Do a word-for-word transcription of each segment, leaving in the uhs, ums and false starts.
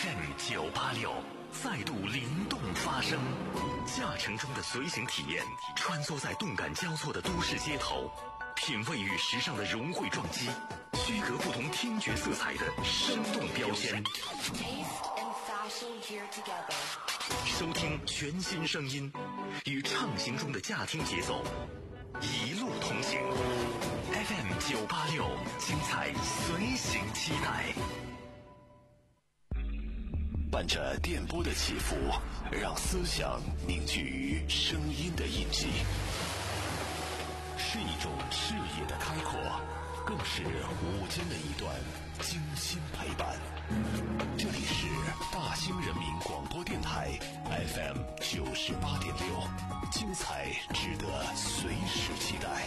F M 九八六再度灵动发声，驾乘中的随行体验，穿梭在动感交错的都市街头，品味与时尚的融汇撞击，区隔不同听觉色彩的生动标签。收听全新声音，与畅行中的驾听节奏，一路同行。F M 九八六，精彩随行期待。伴着电波的起伏，让思想凝聚于声音的印记，是一种视野的开阔，更是午间的一段精心陪伴。这里是大兴人民广播电台 F M 九十八点六，精彩值得随时期待。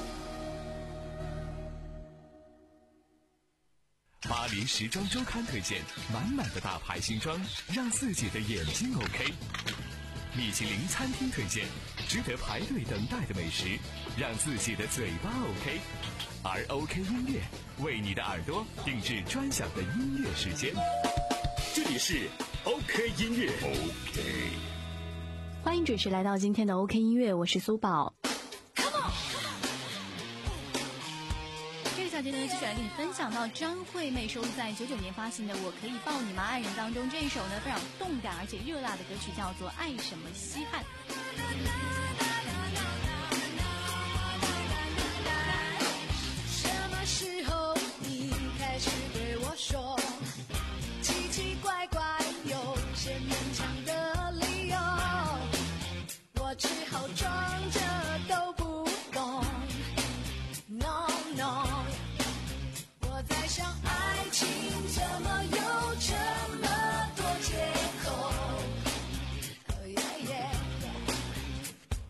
巴黎时装周刊推荐满满的大牌新装，让自己的眼睛 OK。米其林餐厅推荐值得排队等待的美食，让自己的嘴巴 OK。而 OK 音乐为你的耳朵定制专享的音乐时间。这里是 OK 音乐 OK。 欢迎准时来到今天的 OK 音乐，我是苏宝。这个小节呢，继续来跟你分享到张惠妹收录在九九年发行的《我可以抱你吗爱人》当中，这一首呢非常动感而且热辣的歌曲叫做《爱什么稀罕》。 什么时候你开始对我说奇奇怪怪有些勉强的理由，我只好装着都不懂。 No no， 我在想爱情怎么有这么多借口。Oh yeah yeah，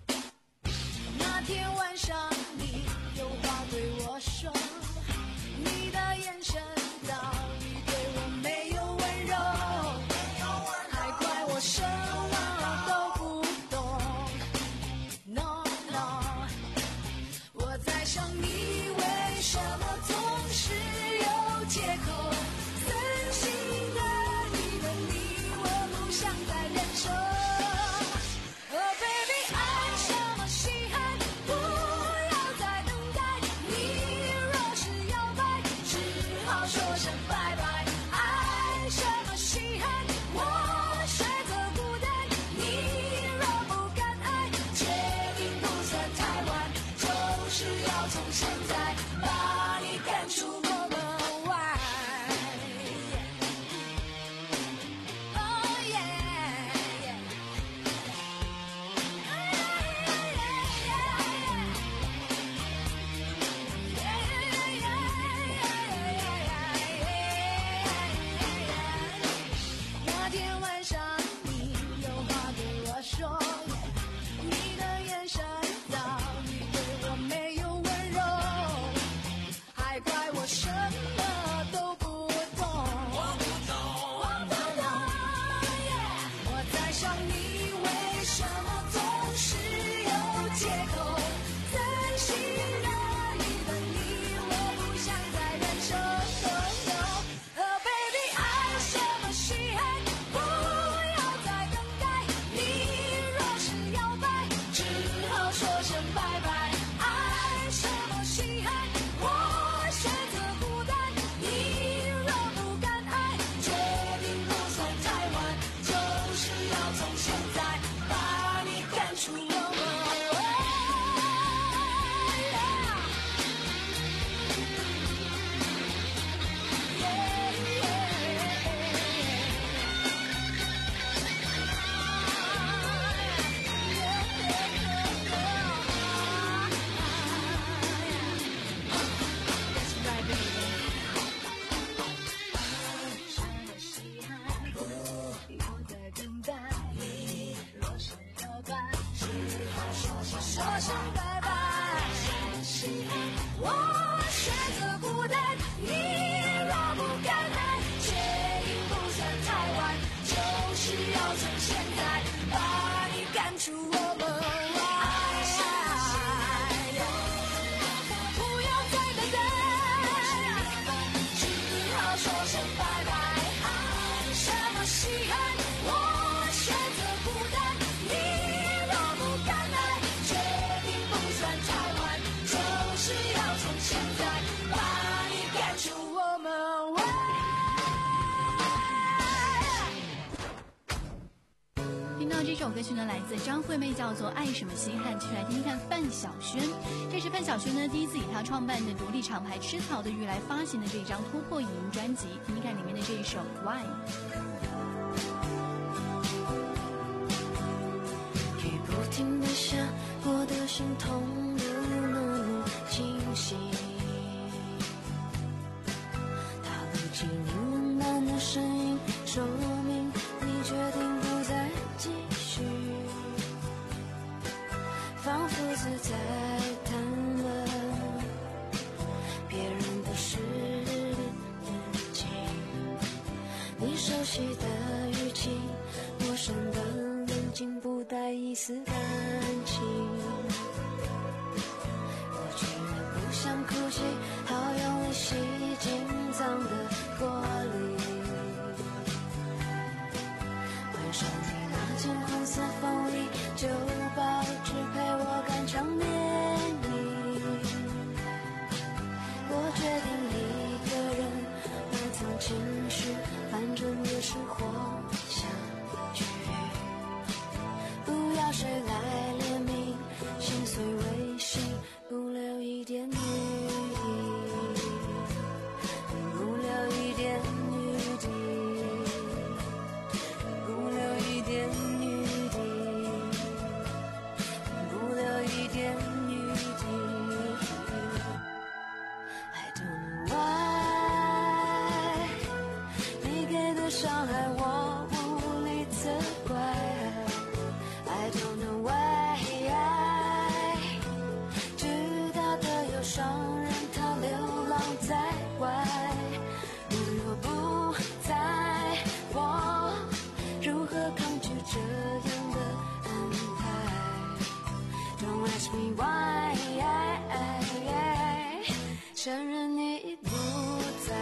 一首歌曲呢，来自张惠妹，叫做《爱什么稀罕》。继续来听听看范晓萱。这是范晓萱呢第一次以她创办的独立厂牌吃草的鱼来发行的这一张突破影音专辑，听听看里面的这一首《Why》。 雨不停地下，我的心痛得那么清晰。他录起你冷淡的声音，说明你决定不再继续，仿佛是在谈论别人的事情。你熟悉的语气，陌生的冷静，不带一丝感情。我居然不想哭泣，好用力吸紧藏的玻璃。换上你那件红色风衣，就保持陪我看场电影。我决定一个人埋藏情绪，反正也是活下去。不要谁来怜悯，心碎微信，不留一点余地，不留一点余地，不留一点余地，不留一点余地。I don't know why， 你给的伤害我无力责怪。I don't know why， 知道的忧伤让它流浪在外。如若不在，我如何抗拒这样的安排 ？Don't ask me why， 承认你不在，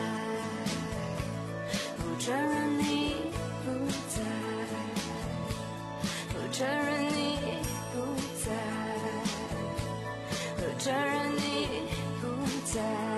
不承认你不在。我承认你不在，我承认你不在。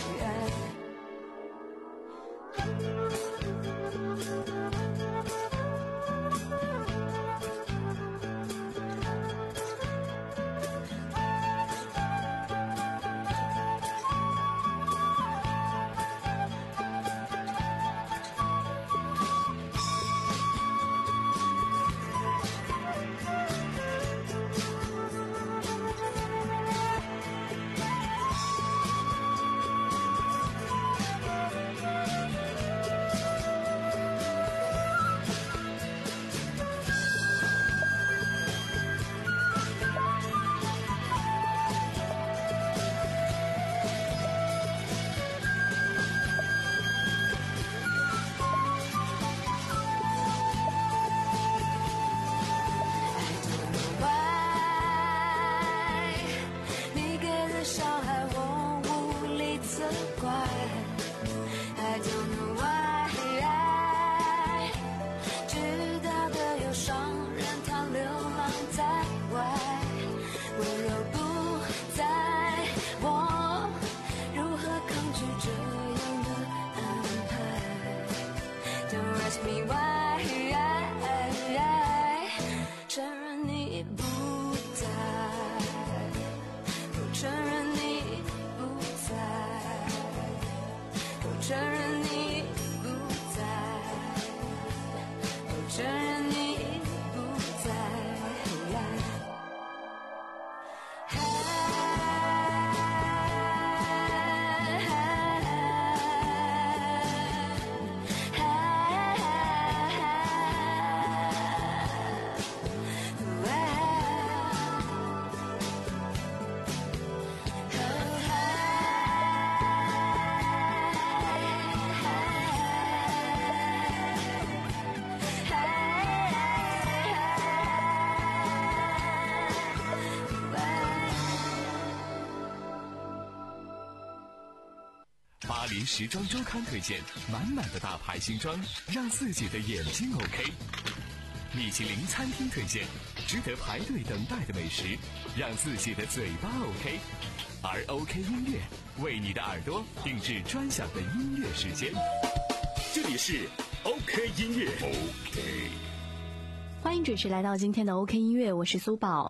巴黎时装周刊推荐，满满的大牌新装，让自己的眼睛 OK。米其林餐厅推荐，值得排队等待的美食，让自己的嘴巴 OK。而 OK 音乐为你的耳朵定制专享的音乐时间。 这里是 OK 音乐 OK。 欢迎准时来到今天的 OK 音乐，我是苏宝。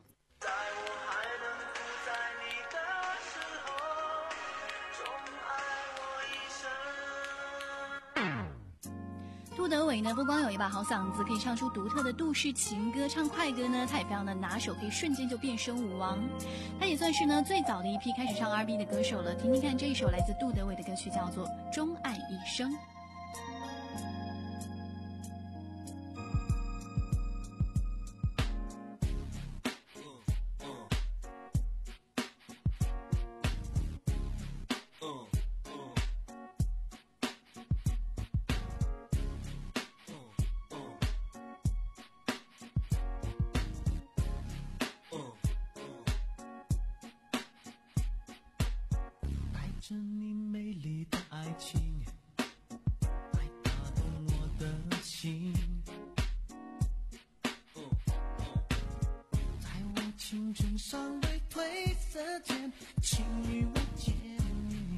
杜德伟呢，不光有一把好嗓子，可以唱出独特的都市情歌，唱快歌呢，他也非常的拿手，可以瞬间就变身舞王。他也算是呢最早的一批开始唱 R and B 的歌手了。听听看这一首来自杜德伟的歌曲，叫做《钟爱一生》。 着你美丽的爱情，爱打动我的心，在我青春尚未褪色前，请与我见面，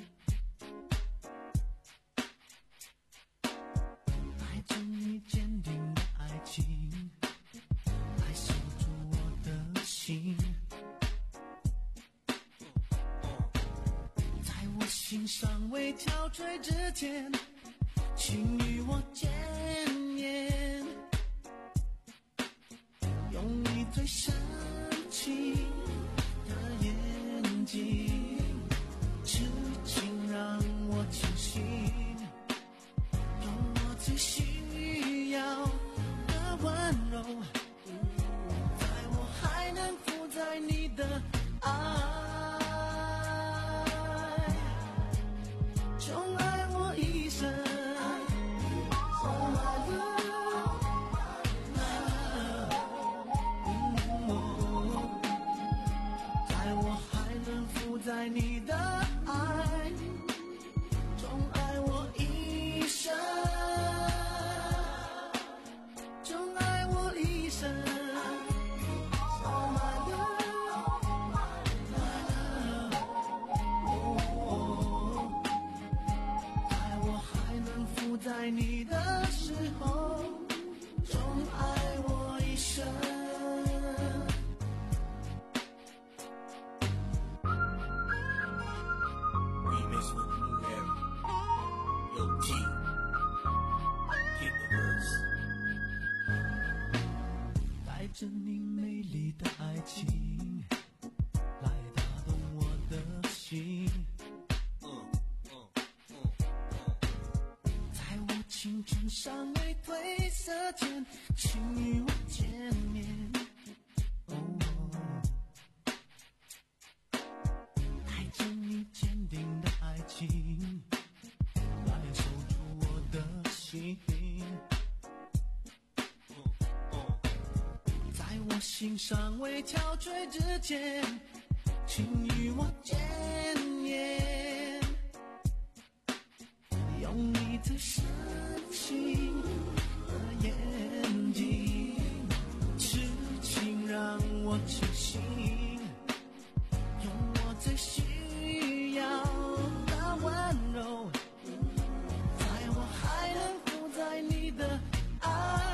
带着你坚定的爱情，来守住我的心，心尚未憔悴之前，请与我见面，用你最深情的眼睛，痴情让我清醒，用我最需要的温柔，在我还能负载你的爱，在你的爱，钟爱我一生，钟爱我一生。Oh my love, my love， 在我还能负载你的时候，钟爱我一生。带着你美丽的爱情，来打动我的心，在我青春尚未褪色前，请与我见面，带着你坚定的爱情，来守住我的心，我心尚未憔悴之前，请与我见面，用你最深情的眼睛，痴情让我清醒，用我最需要的温柔，在我还能负载你的爱。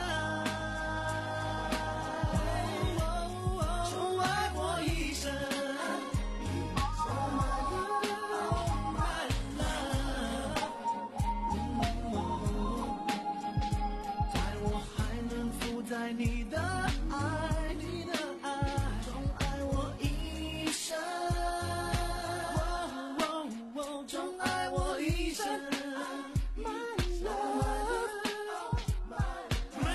在你的爱，你的爱，钟爱我一生，钟爱我一生 ，My love， My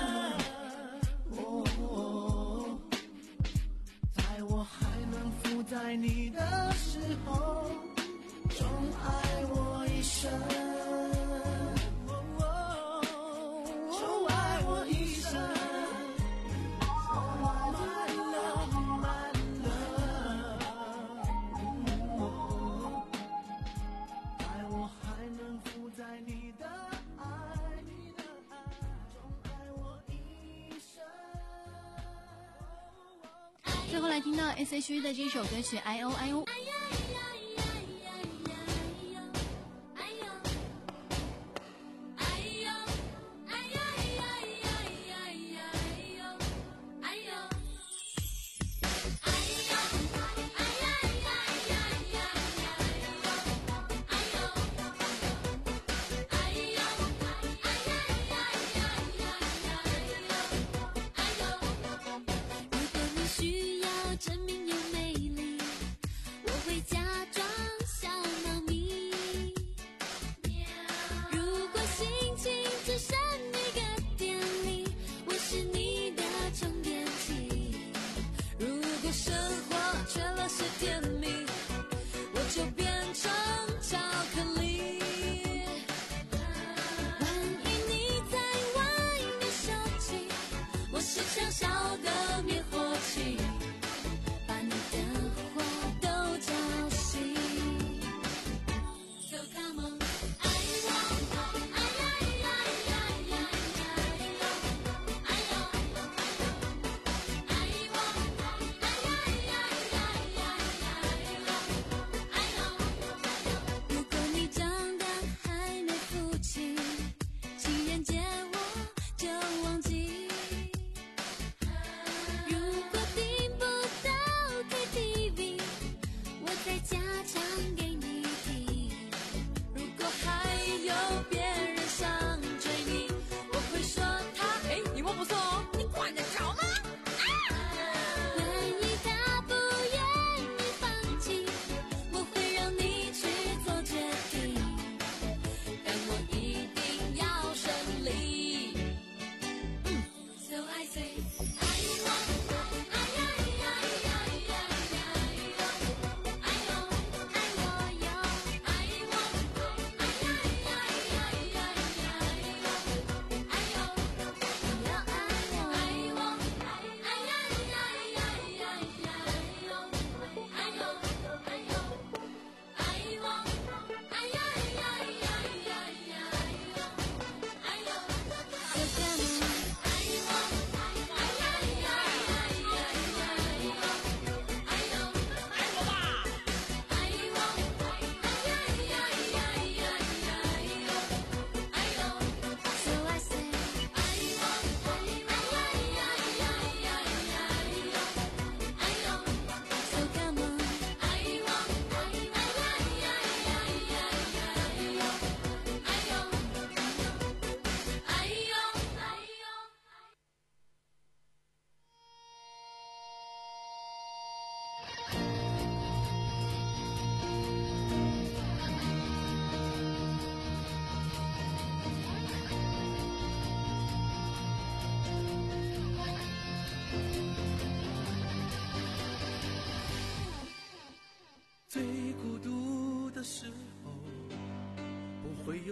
love， 在我还能负载你的时候，钟爱我一生。 最后来听到 S H E 的这首歌曲 I O I O。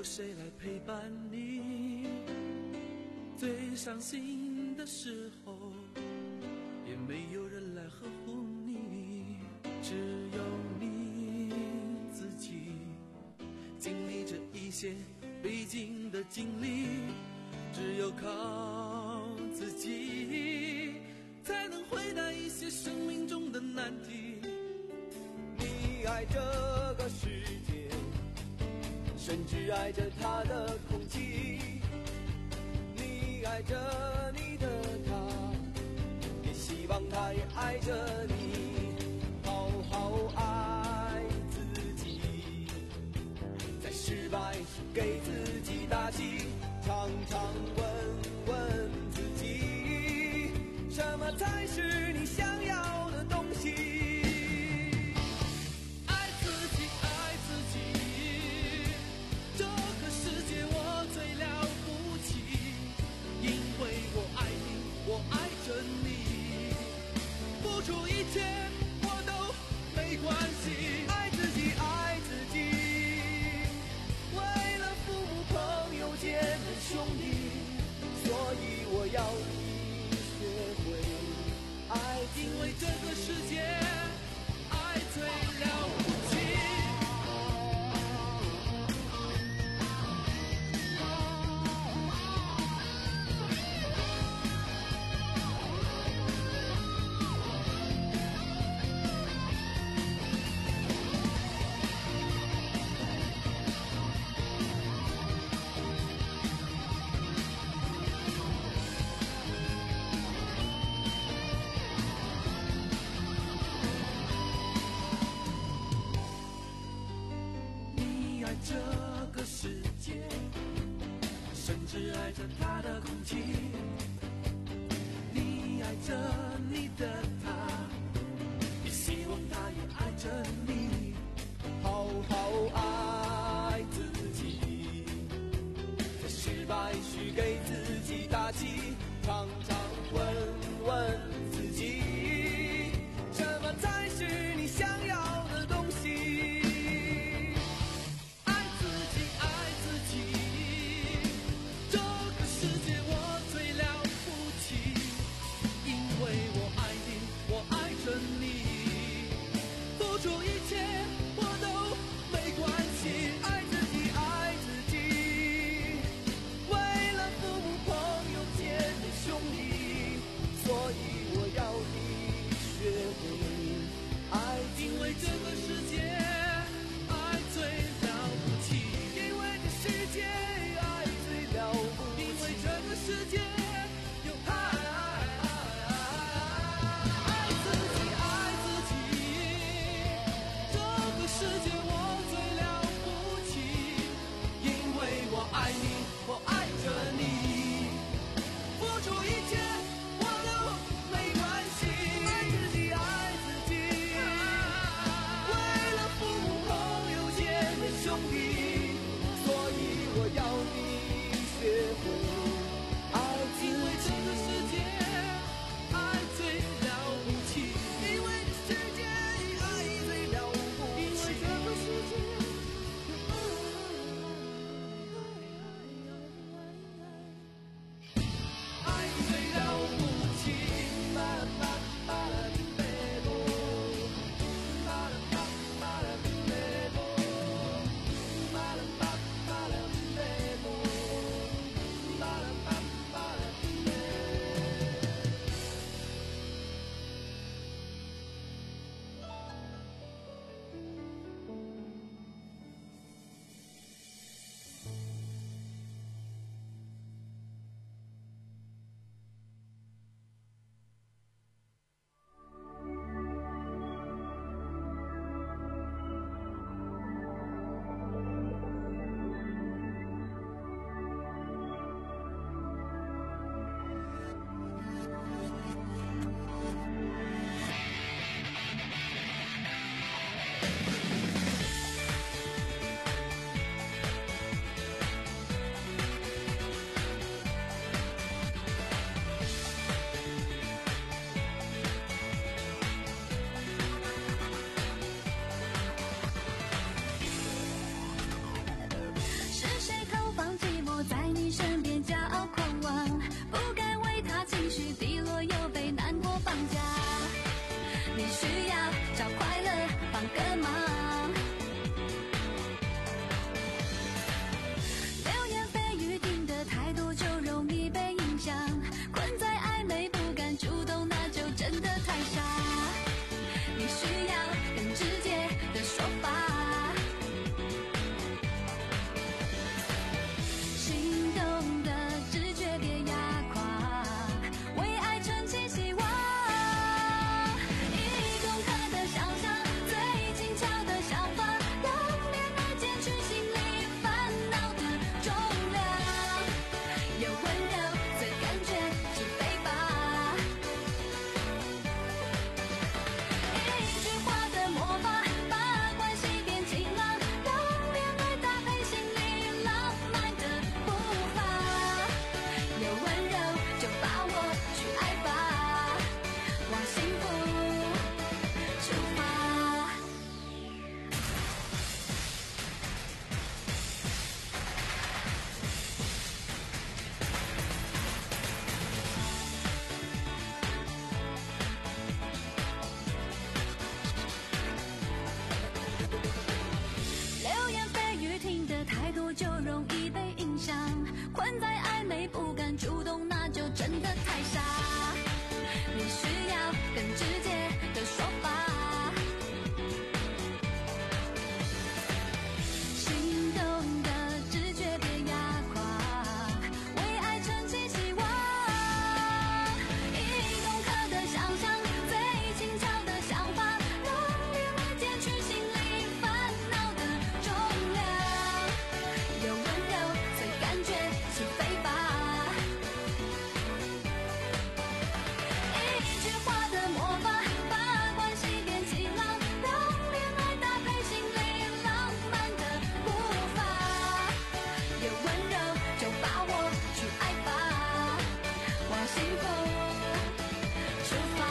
有谁来陪伴你？最伤心的时候，也没有人来呵护你，只有你自己经历着一些必经的经历，只有靠自己才能回答一些生命中的难题。 你爱这个世界，甚至爱着它的空气，你爱着你的他，也希望他也爱着你，好好爱自己，在失败时给自己打气，常常问问自己，什么才是你想要的东西。 付出一切我都没关系， 爱自己爱自己，为了父母朋友姐妹兄弟，所以我要你学会爱自己， 因为这个世界爱最了不起。这个世界，甚至爱着它的空气，你爱着你的他，也希望他也爱着你， 好好爱自己，在失败时给自己打气，常常问问自己，什么才是你想要的东西。 因为这个世界爱最了不起， 因为这世界爱最了不起， 因为这个世界有爱。爱自己爱自己，这个世界我最了不起，因为我爱你，我爱着你，付出一切我都没关系。 爱自己爱自己，兄弟，所以我要你学会爱自己。 乱主动，那就真的太傻。你需要更直接的说法，心动的直觉别压垮，为爱撑起希望。一公克的想象，最轻巧的想法，让恋爱减去心里烦恼的重量。有温柔，随感觉起飞吧。一句话的魔法，把关系变晴朗，让恋爱搭配心里浪漫的步伐。有温柔就把我去爱吧，往幸福出发。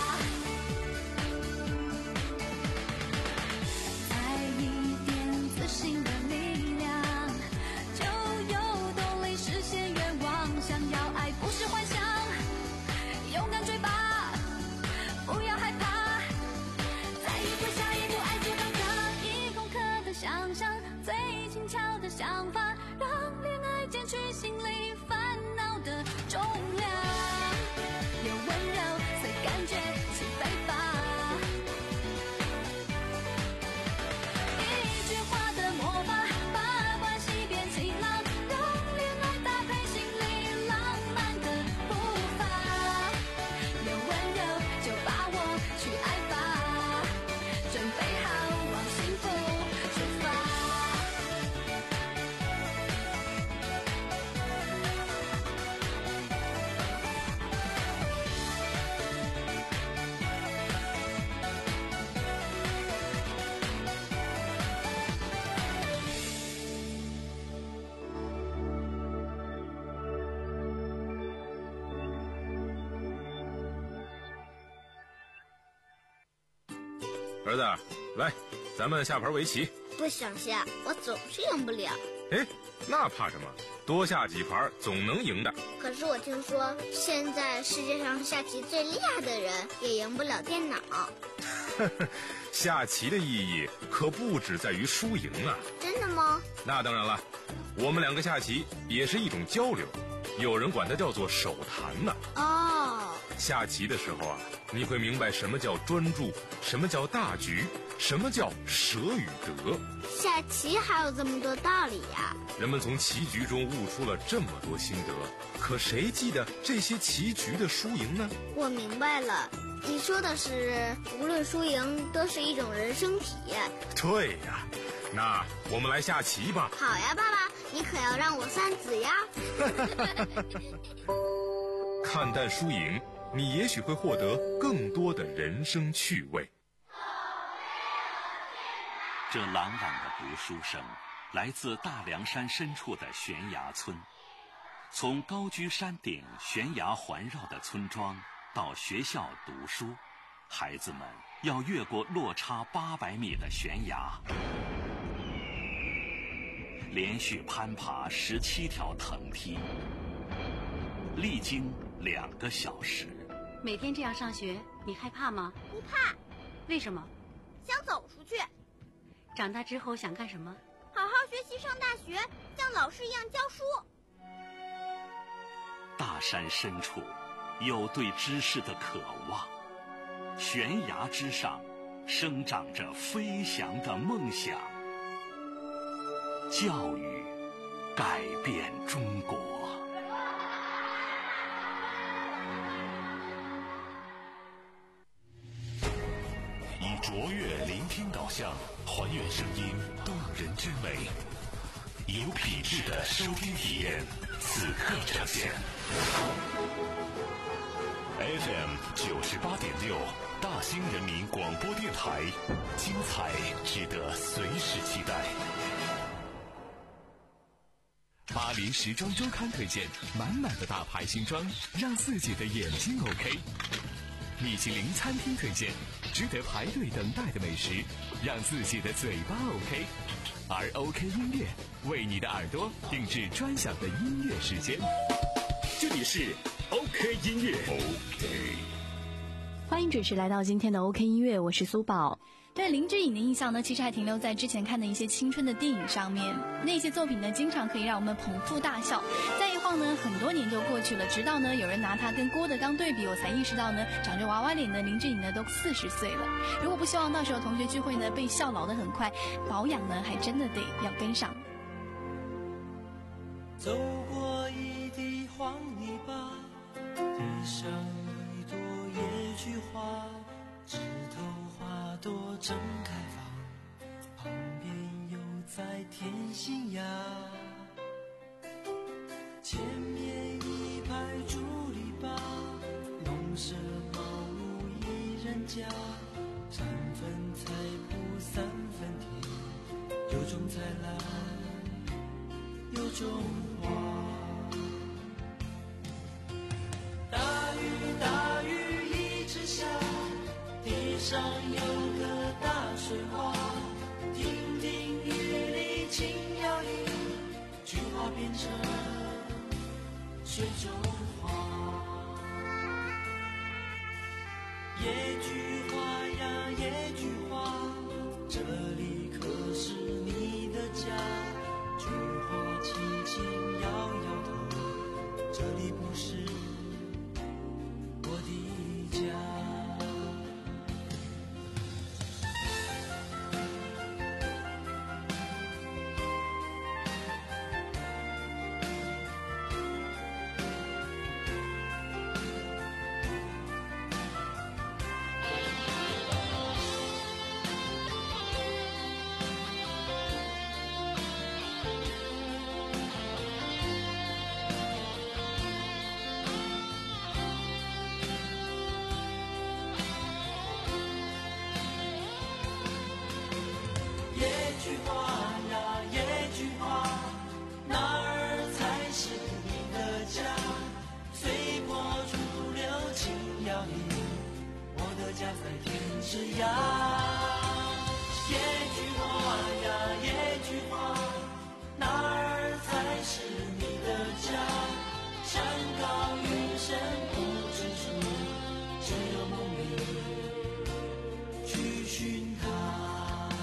再一点自信的力量，就有动力实现愿望。想要爱不是幻想，勇敢追吧，不要害怕。再一步下一步，爱就当下。一公克的想象，最轻巧的想法，让恋爱减去心里烦恼的重量。有温柔，随感觉起飞吧。一句话的魔法，把关系变晴朗，让恋爱搭配心里浪漫的步伐。有温柔就把我去爱吧，准备好往幸福出发。 儿子，来，咱们下盘围棋。 不想下，我总是赢不了。 哎，那怕什么？多下几盘总能赢的。 可是我听说，现在世界上下棋最厉害的人也赢不了电脑。 下棋的意义可不只在于输赢啊。 真的吗？ 那当然了，我们两个下棋也是一种交流，有人管它叫做手谈呢。 哦， 下棋的时候啊，你会明白什么叫专注，什么叫大局，什么叫舍与得。 下棋还有这么多道理呀！ 人们从棋局中悟出了这么多心得，可谁记得这些棋局的输赢呢？ 我明白了，你说的是无论输赢都是一种人生体验。 对呀，那我们来下棋吧。 好呀，爸爸，你可要让我三子呀。 看淡输赢，你也许会获得更多的人生趣味。 这朗朗的读书声来自大凉山深处的悬崖村。从高居山顶、悬崖环绕的村庄到学校读书，孩子们要越过落差八百米的悬崖，连续攀爬十七条藤梯，历经两个小时。 每天这样上学，你害怕吗？ 不怕。 为什么？ 想走出去。 长大之后想干什么？ 好好学习，上大学，像老师一样教书。 大山深处有对知识的渴望，悬崖之上生长着飞翔的梦想。教育改变中国。以卓越聆听导向，还原声音动人之美，以有品质的收听体验，此刻呈现。F M 九十八点六，大兴人民广播电台，精彩值得随时期待。 巴黎时装周刊推荐，满满的大牌新装，让自己的眼睛 OK。米其林餐厅推荐，值得排队等待的美食，让自己的嘴巴 OK。而 OK 音乐为你的耳朵定制专享的音乐时间。这里是 OK 音乐 ，OK。欢迎准时来到今天的 OK 音乐，我是苏宝。 对林志颖的印象呢，其实还停留在之前看的一些青春的电影上面。那些作品呢，经常可以让我们捧腹大笑。再一晃呢，很多年就过去了，直到呢有人拿他跟郭德纲对比，我才意识到呢，长着娃娃脸的林志颖呢都四十岁了。如果不希望到时候同学聚会呢被笑老得很快，保养呢还真的得要跟上。 走过一地黄泥巴，地上一朵野菊花，枝头花朵正开放，旁边有在天心崖，前面一排竹篱笆，农舍茅屋一人家，三分菜圃三分田，有种菜来有种花。大雨大雨一直下，地上有个大水花，亭亭玉立轻摇曳，菊花变成水中花。野菊花呀野菊花，这里可是你的家，菊花轻轻摇摇头，这里不是我的家。野菊花呀野菊花，哪儿才是你的家？随波逐流轻摇曳，我的家在天之涯。野菊花呀野菊花，哪儿才是你的家？山高云深不知处，只有梦里去寻它。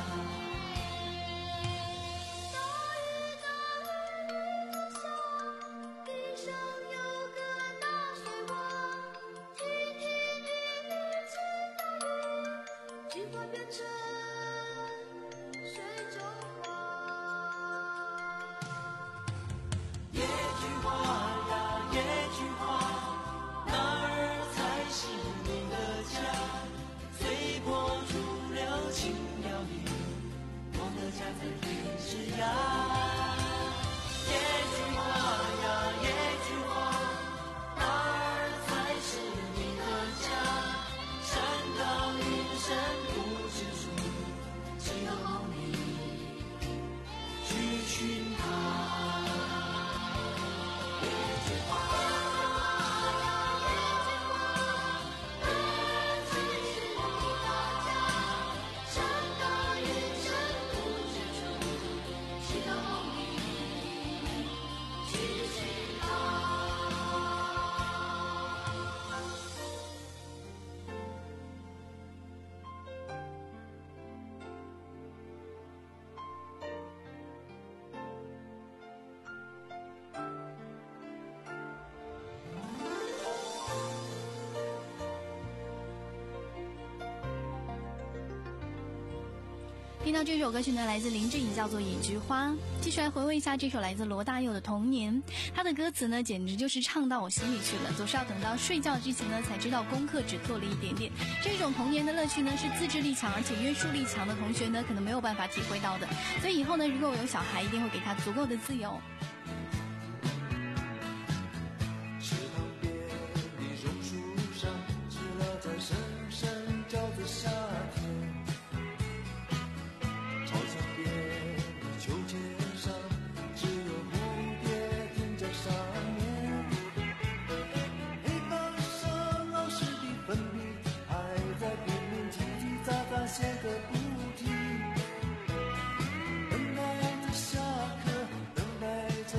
听到这首歌曲呢，来自林志颖，叫做《野菊花》。继续来回味一下这首来自罗大佑的《童年》，他的歌词呢，简直就是唱到我心里去了。总是要等到睡觉之前呢，才知道功课只做了一点点。这种童年的乐趣呢，是自制力强而且约束力强的同学呢，可能没有办法体会到的。所以以后呢，如果我有小孩，一定会给他足够的自由。 池塘边的榕树上，知了在声声叫着夏天。操场边的秋千上，只有蝴蝶停在上面。黑板上老师的粉笔还在拼命叽叽喳喳写个不停。等待着下课，等待着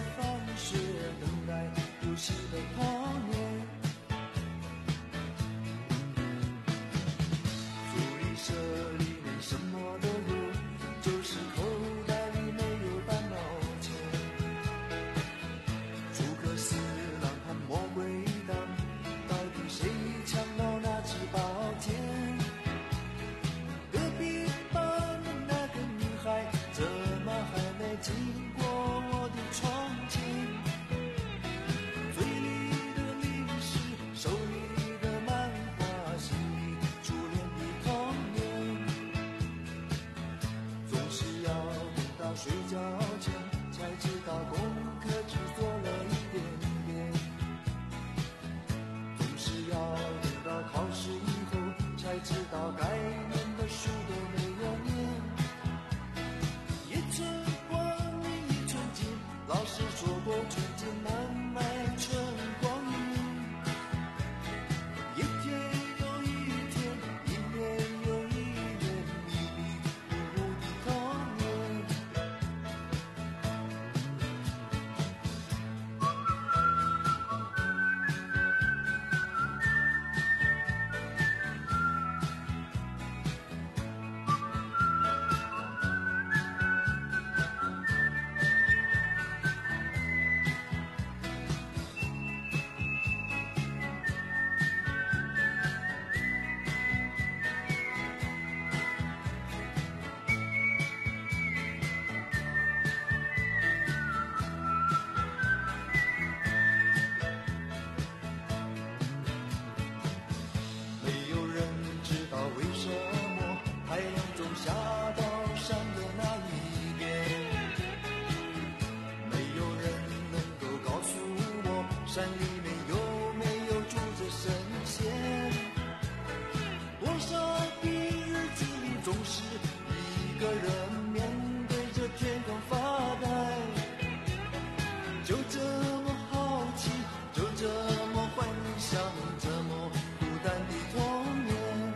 山里面有没有住着神仙？多少平日子里总是一个人面对着天空发呆，就这么好奇，就这么幻想，这么孤单的童年。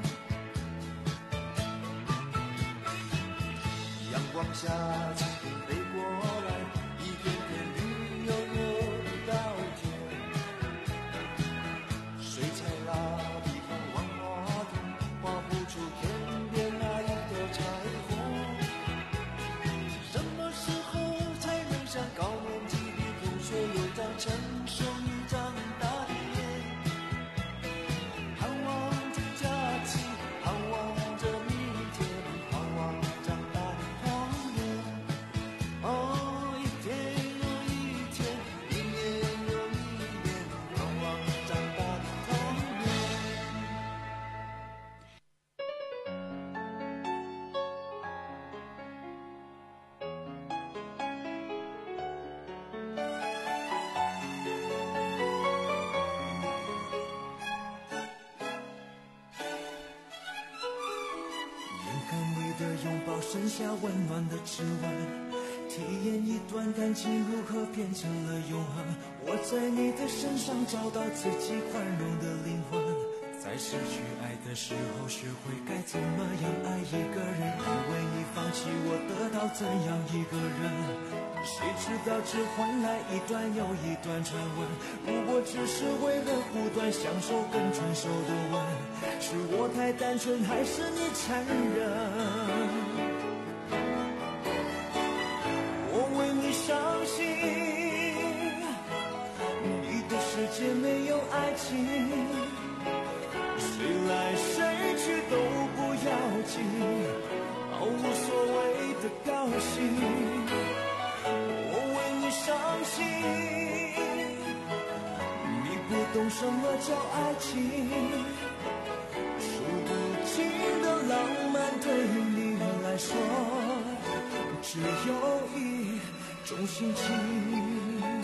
阳光下蜻蜓飞过来，一片片绿油油的稻田，水彩蜡笔和万花筒画不出天边那一朵彩虹。什么时候才能像高年级的同学有张成熟又长大的脸？盼望着假期，盼望着明天，盼望长大的童年。哦，一天又一天，一年又一年，盼望长大的童年。眼看你的拥抱剩下温暖的指纹，体验一段感情如何变成了永恒。我在你的身上找到自己宽容的灵魂，在失去爱的时候学会该怎么样爱一个人，因为你放弃我得到怎样一个人。谁知道只换来一段又一段传闻，如果只是为了不断享受更成熟的吻，是我太单纯还是你残忍？我为你伤心，你的世界没有爱情，谁来谁去都不要紧，毫无所谓的高兴。我为你伤心，你不懂什么叫爱情，数不尽的浪漫对你来说只有一种心情。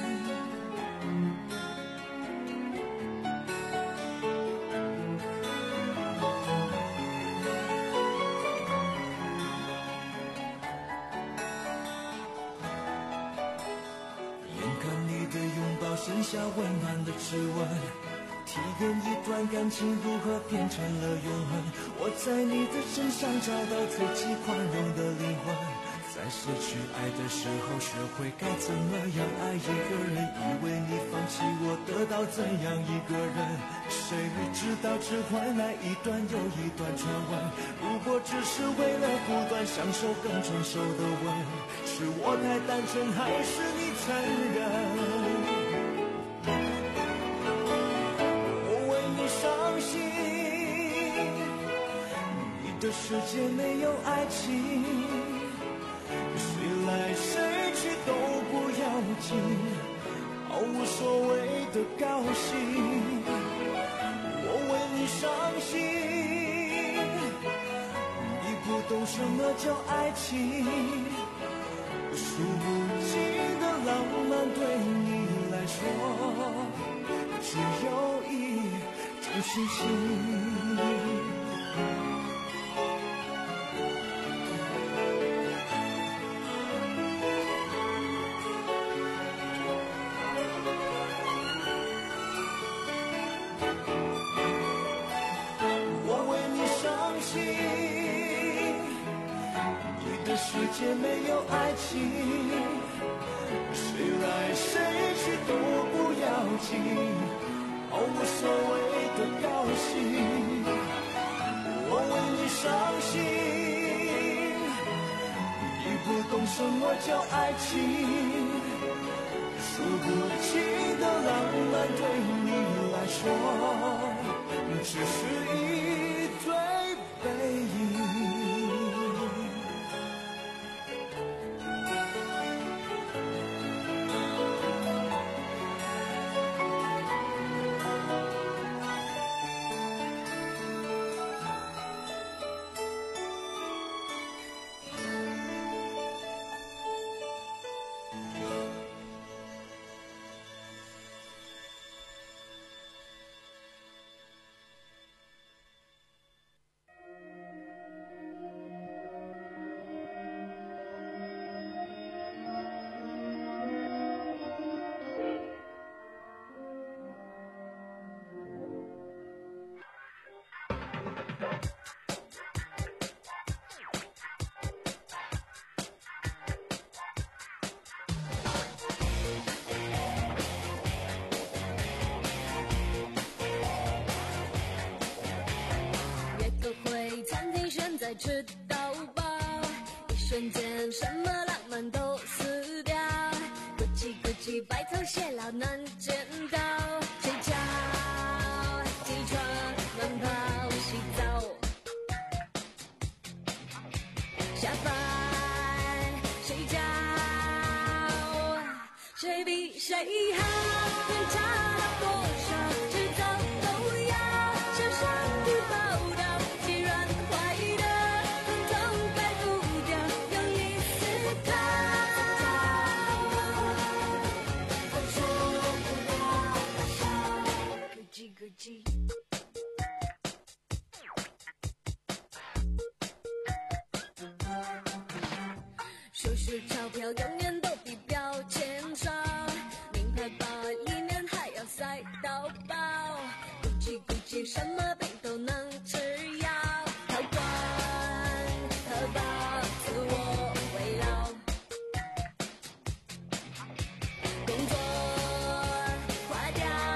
剩下温暖的指纹，体验一段感情如何变成了永恒。我在你的身上找到自己宽容的灵魂，在失去爱的时候学会该怎么样爱一个人，以为你放弃我得到怎样一个人，谁知道只换来一段又一段传闻。如果只是为了不断享受更成熟的吻，是我太单纯还是你残忍？这世界没有爱情，谁来谁去都不要紧，毫无所谓的高兴。我为你伤心，你不懂什么叫爱情，数不尽的浪漫对你来说只有一种心情。世界没有爱情，谁来谁去都不要紧，毫无所谓的高兴。我为你伤心，你不懂什么叫爱情，数不尽的浪漫对你来说只是一堆背影。 吃到饱，一瞬间什么浪漫都死掉，咕叽咕叽白头偕老难见到，睡觉起床慢跑洗澡，下班睡觉，谁比谁好，能差到多少，迟早都要向上帝报道，既然坏的统统改不掉，用力思考，受不了的伤，咕叽咕叽。数数钞票永远都比标签少，名牌包里面还要塞到饱，咕叽咕叽什么病都能吃药，陶罐荷包自我围绕，工作花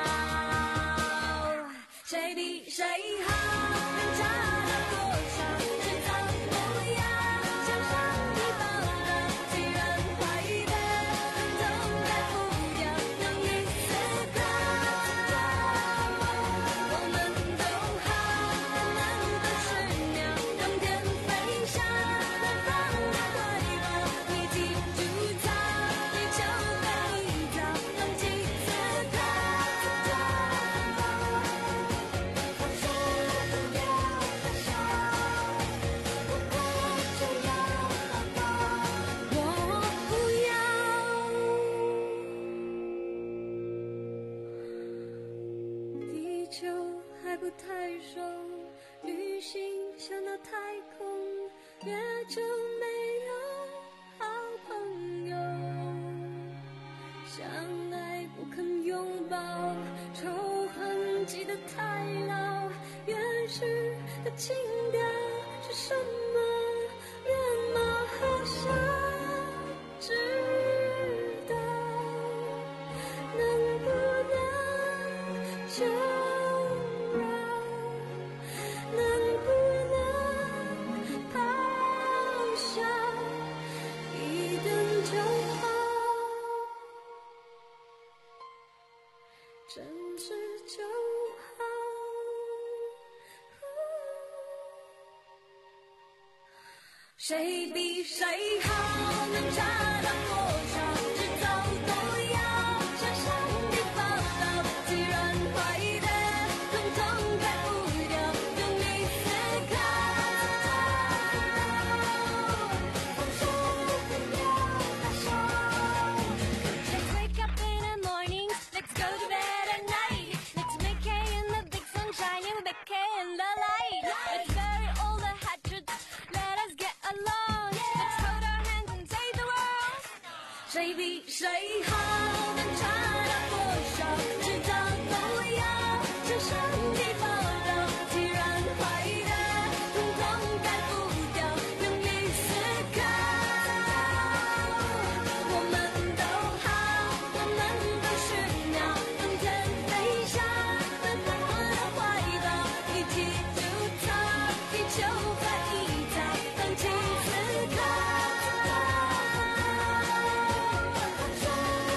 掉，谁比谁好，能差到多少，迟早都要向上帝报道，既然坏的统统改不掉，用力思考，我们都好，我们都十秒，冬天飞翔，南方的怀抱，一起筑造，地球被一早，放弃思考，我受不了的伤，我不就要好好，我不要。地球还不太熟，旅行想到太空，月球没有好朋友，相爱不肯拥抱，仇恨记得太牢，原始的情调是什么？远吗？好想知道，能不能就让，能不能咆哮，一顿就好，真挚就好。谁比谁好，能差到多少，迟早都要向上帝报道，既然坏的统统改不掉，用力思考，受不了的伤。Let's wake up in the morning, let's go to bed at night, let's make hay in the big sunshine, yeah we make hay in the light, let's bury all the hatchets, let us get along, let's hold our hands and save the world. 谁比谁好，能差到多少，迟早都要向上帝报道，既然坏的统统改不掉，用力思考，我们都好，我们都十秒，冬天飞翔，南方的怀抱，一起筑造，地球快一早，放弃思考，受不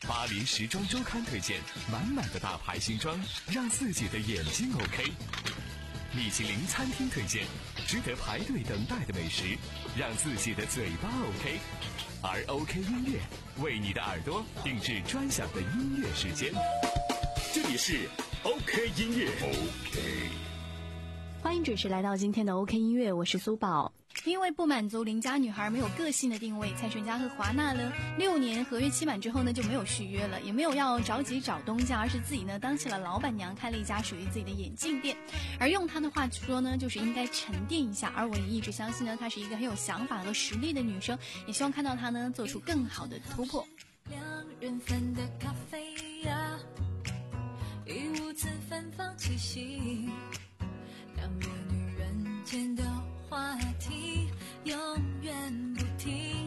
巴黎时装周刊推荐，满满的大牌新装，让自己的眼睛 OK。米其林餐厅推荐，值得排队等待的美食，让自己的嘴巴 OK。而 OK 音乐为你的耳朵定制专享的音乐时间。 这里是 OK 音乐 OK。 欢迎准时来到今天的 OK 音乐，我是苏宝。因为不满足邻家女孩没有个性的定位，蔡淳佳和华纳呢六年合约期满之后呢就没有续约了，也没有要着急找东家，而是自己呢当起了老板娘，开了一家属于自己的眼镜店。而用她的话说呢，就是应该沉淀一下。而我也一直相信呢，她是一个很有想法和实力的女生，也希望看到她呢做出更好的突破。 两人份的咖啡呀，一屋子芬芳气息，两个女人间的话题永远不停。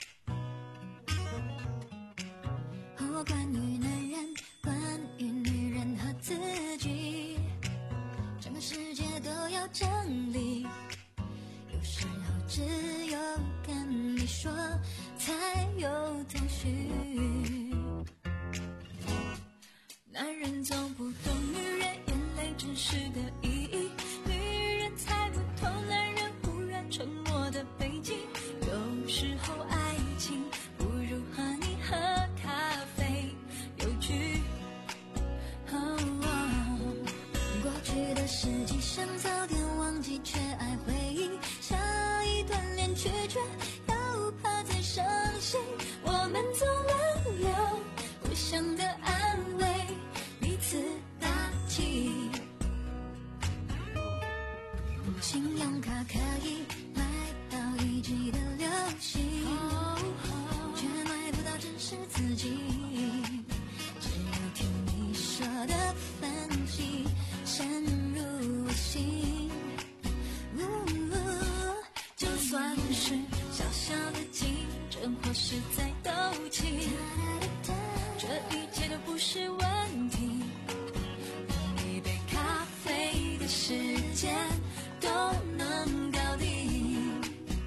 哦，关于男人，关于女人和自己，整个世界都要整理。有时候只有跟你说才有头绪。男人总不懂女人眼泪真实的意义，女人猜不透男人忽然沉默的背景。有时候爱情不如和你喝咖啡有趣。哦哦，过去的事迹想早点忘记，却爱回忆。下一段恋曲却又怕再伤心。我们总轮流互相的安慰，彼此打气。信用卡可以买到一季的流行，却买不到真实自己。只有听你说的分析深入我心。就算是小小的竞争或是在斗气，这一切都不是问题。用一杯咖啡的时间都能搞定。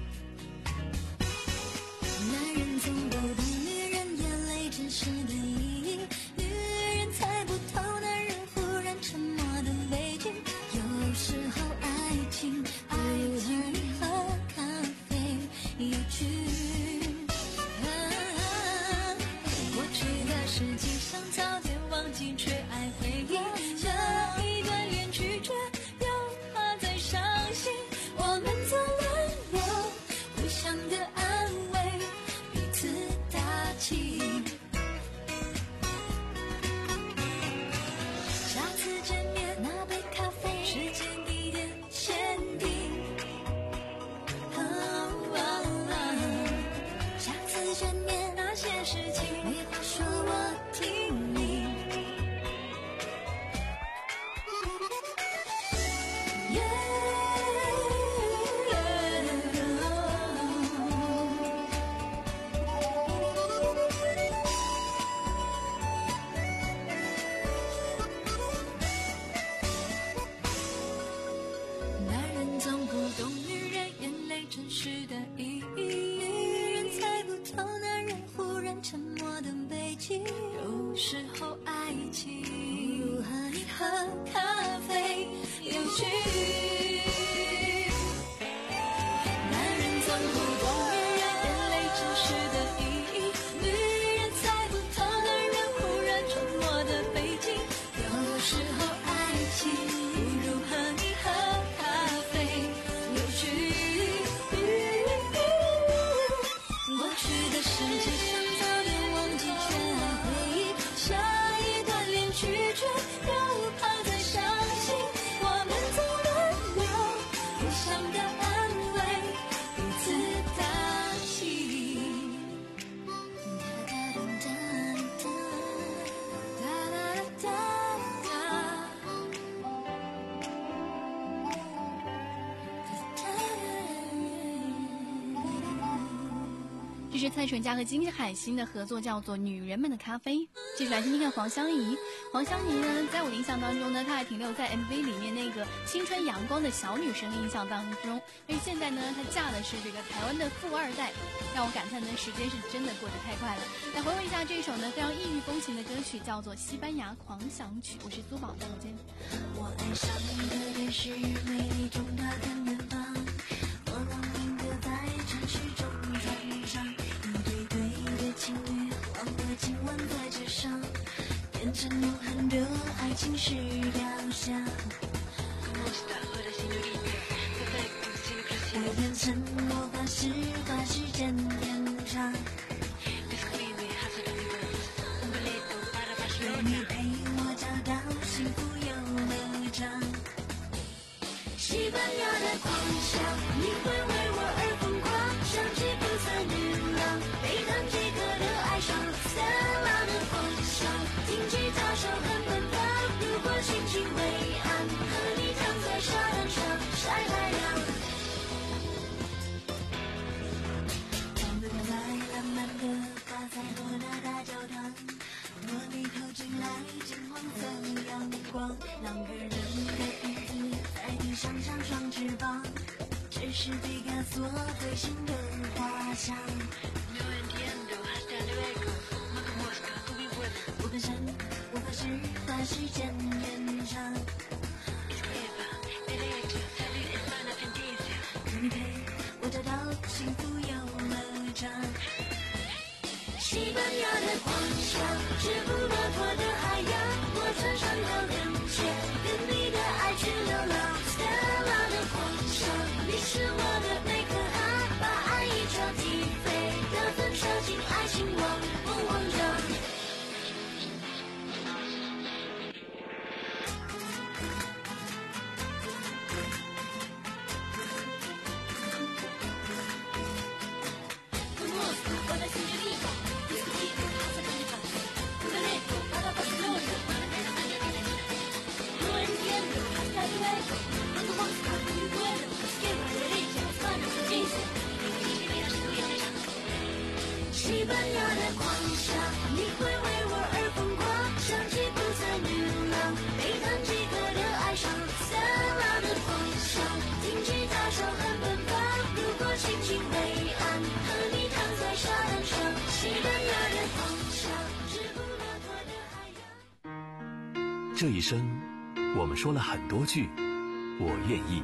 男人总不懂女人眼泪真实的意义，女人猜不透男人忽然沉默的背景。有时候爱情不如和你喝咖啡有趣。啊，过去的事情想早点忘记，却爱回忆。下一段恋曲却又怕再伤心。我们总轮流互相的安慰，彼此打气。下次见面那杯咖啡，时间地点限定。哦哦哦，下次见面那些事情没话说，我听你。男人总不懂女人眼泪真实的意义，女人猜不透男人忽然沉默的背景。有时候爱情不如和你喝咖啡有趣。男人总不懂女人眼泪真实的意义，女人猜不透男人忽然沉默的背景。有时候爱情不如和你喝咖啡有趣。过去的事情想早点忘记，却爱回忆。下一段恋曲却又怕再伤心。我们总轮是蔡淳佳和金海心的合作，叫做《女人们的咖啡》。继续来听听看黄湘怡。黄湘怡呢，在我的印象当中呢，她还停留在 M V 里面那个青春阳光的小女生的印象当中。而现在呢，她嫁的是这个台湾的富二代，让我感叹呢，时间是真的过得太快了。来回味一下这首呢非常异域风情的歌曲，叫做《西班牙狂想曲》。我是苏宝，再见。 我爱上的便是美丽中的看远方，我浪漫的在城市中穿上一对对的情侣，忘了今晚在街上变成永恒的爱情是雕像。我变成魔法师，把时间延长，有你陪我找到幸福游乐场。西班牙的狂想，你会为我而疯狂，像吉普赛女郎，被当即刻的爱上。斯特拉的狂想，听吉他手很奔放，如果心情灰暗，和你躺在沙滩上晒太阳。我们在浪漫的巴塞罗那大教堂，茉莉透进来金黄色阳光，两个人的影子在地上长双翅膀，这是毕加索最新的画像。我本身无法是把时间延长，可你陪我找到幸福游乐场。西班牙的狂想，直布罗陀的海洋，我穿上高跟鞋，跟你的爱去流浪。斯特拉的狂想，你是我的贝壳啊，把爱一朝击飞，得分射进爱情网，梦王者。西班牙的狂想，你会为我而疯狂，像吉普赛女郎，被当即刻的爱上。斯特拉的狂想，听吉他手很奔放，如果心情灰暗，和你躺在沙滩上。西班牙的狂想，直布罗陀的海洋。 这一生，我们说了很多句我愿意。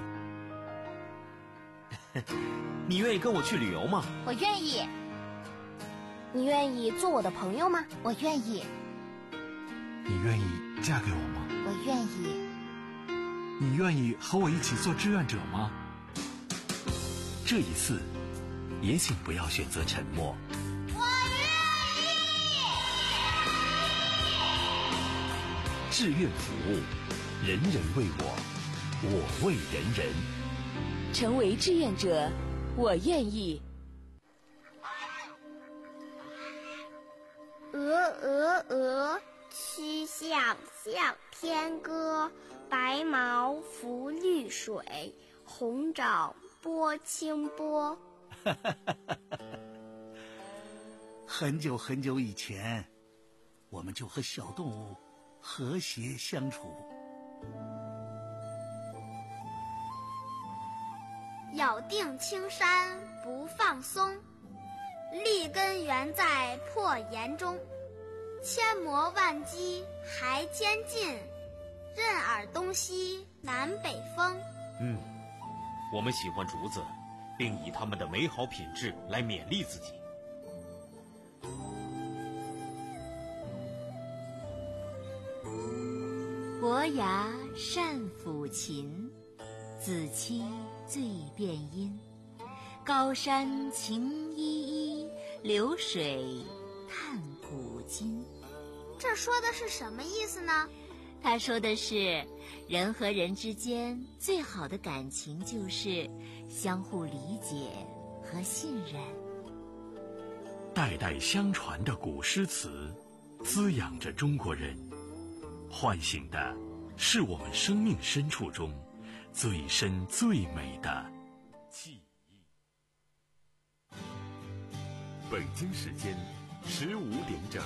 你愿意跟我去旅游吗？ 我愿意。你愿意做我的朋友吗？我愿意。 你愿意嫁给我吗？ 我愿意。 你愿意和我一起做志愿者吗？ 这一次，也请不要选择沉默。 我愿意。 志愿服务，人人为我，我为人人。 成为志愿者，我愿意。 鹅鹅鹅，曲项向天歌，白毛浮绿水，红爪拨清波。 很久很久以前，我们就和小动物和谐相处。 咬定青山不放松，立根原在破岩中，千磨万击还坚劲，任尔东西南北风。 嗯，我们喜欢竹子，并以它们的美好品质来勉励自己。 伯牙善抚琴，子期最辨音。高山晴依依，流水探古今。 这说的是什么意思呢？ 他说的是，人和人之间最好的感情就是相互理解和信任。 代代相传的古诗词，滋养着中国人，唤醒的是我们生命深处中最深最美的记忆。 北京时间十五点整。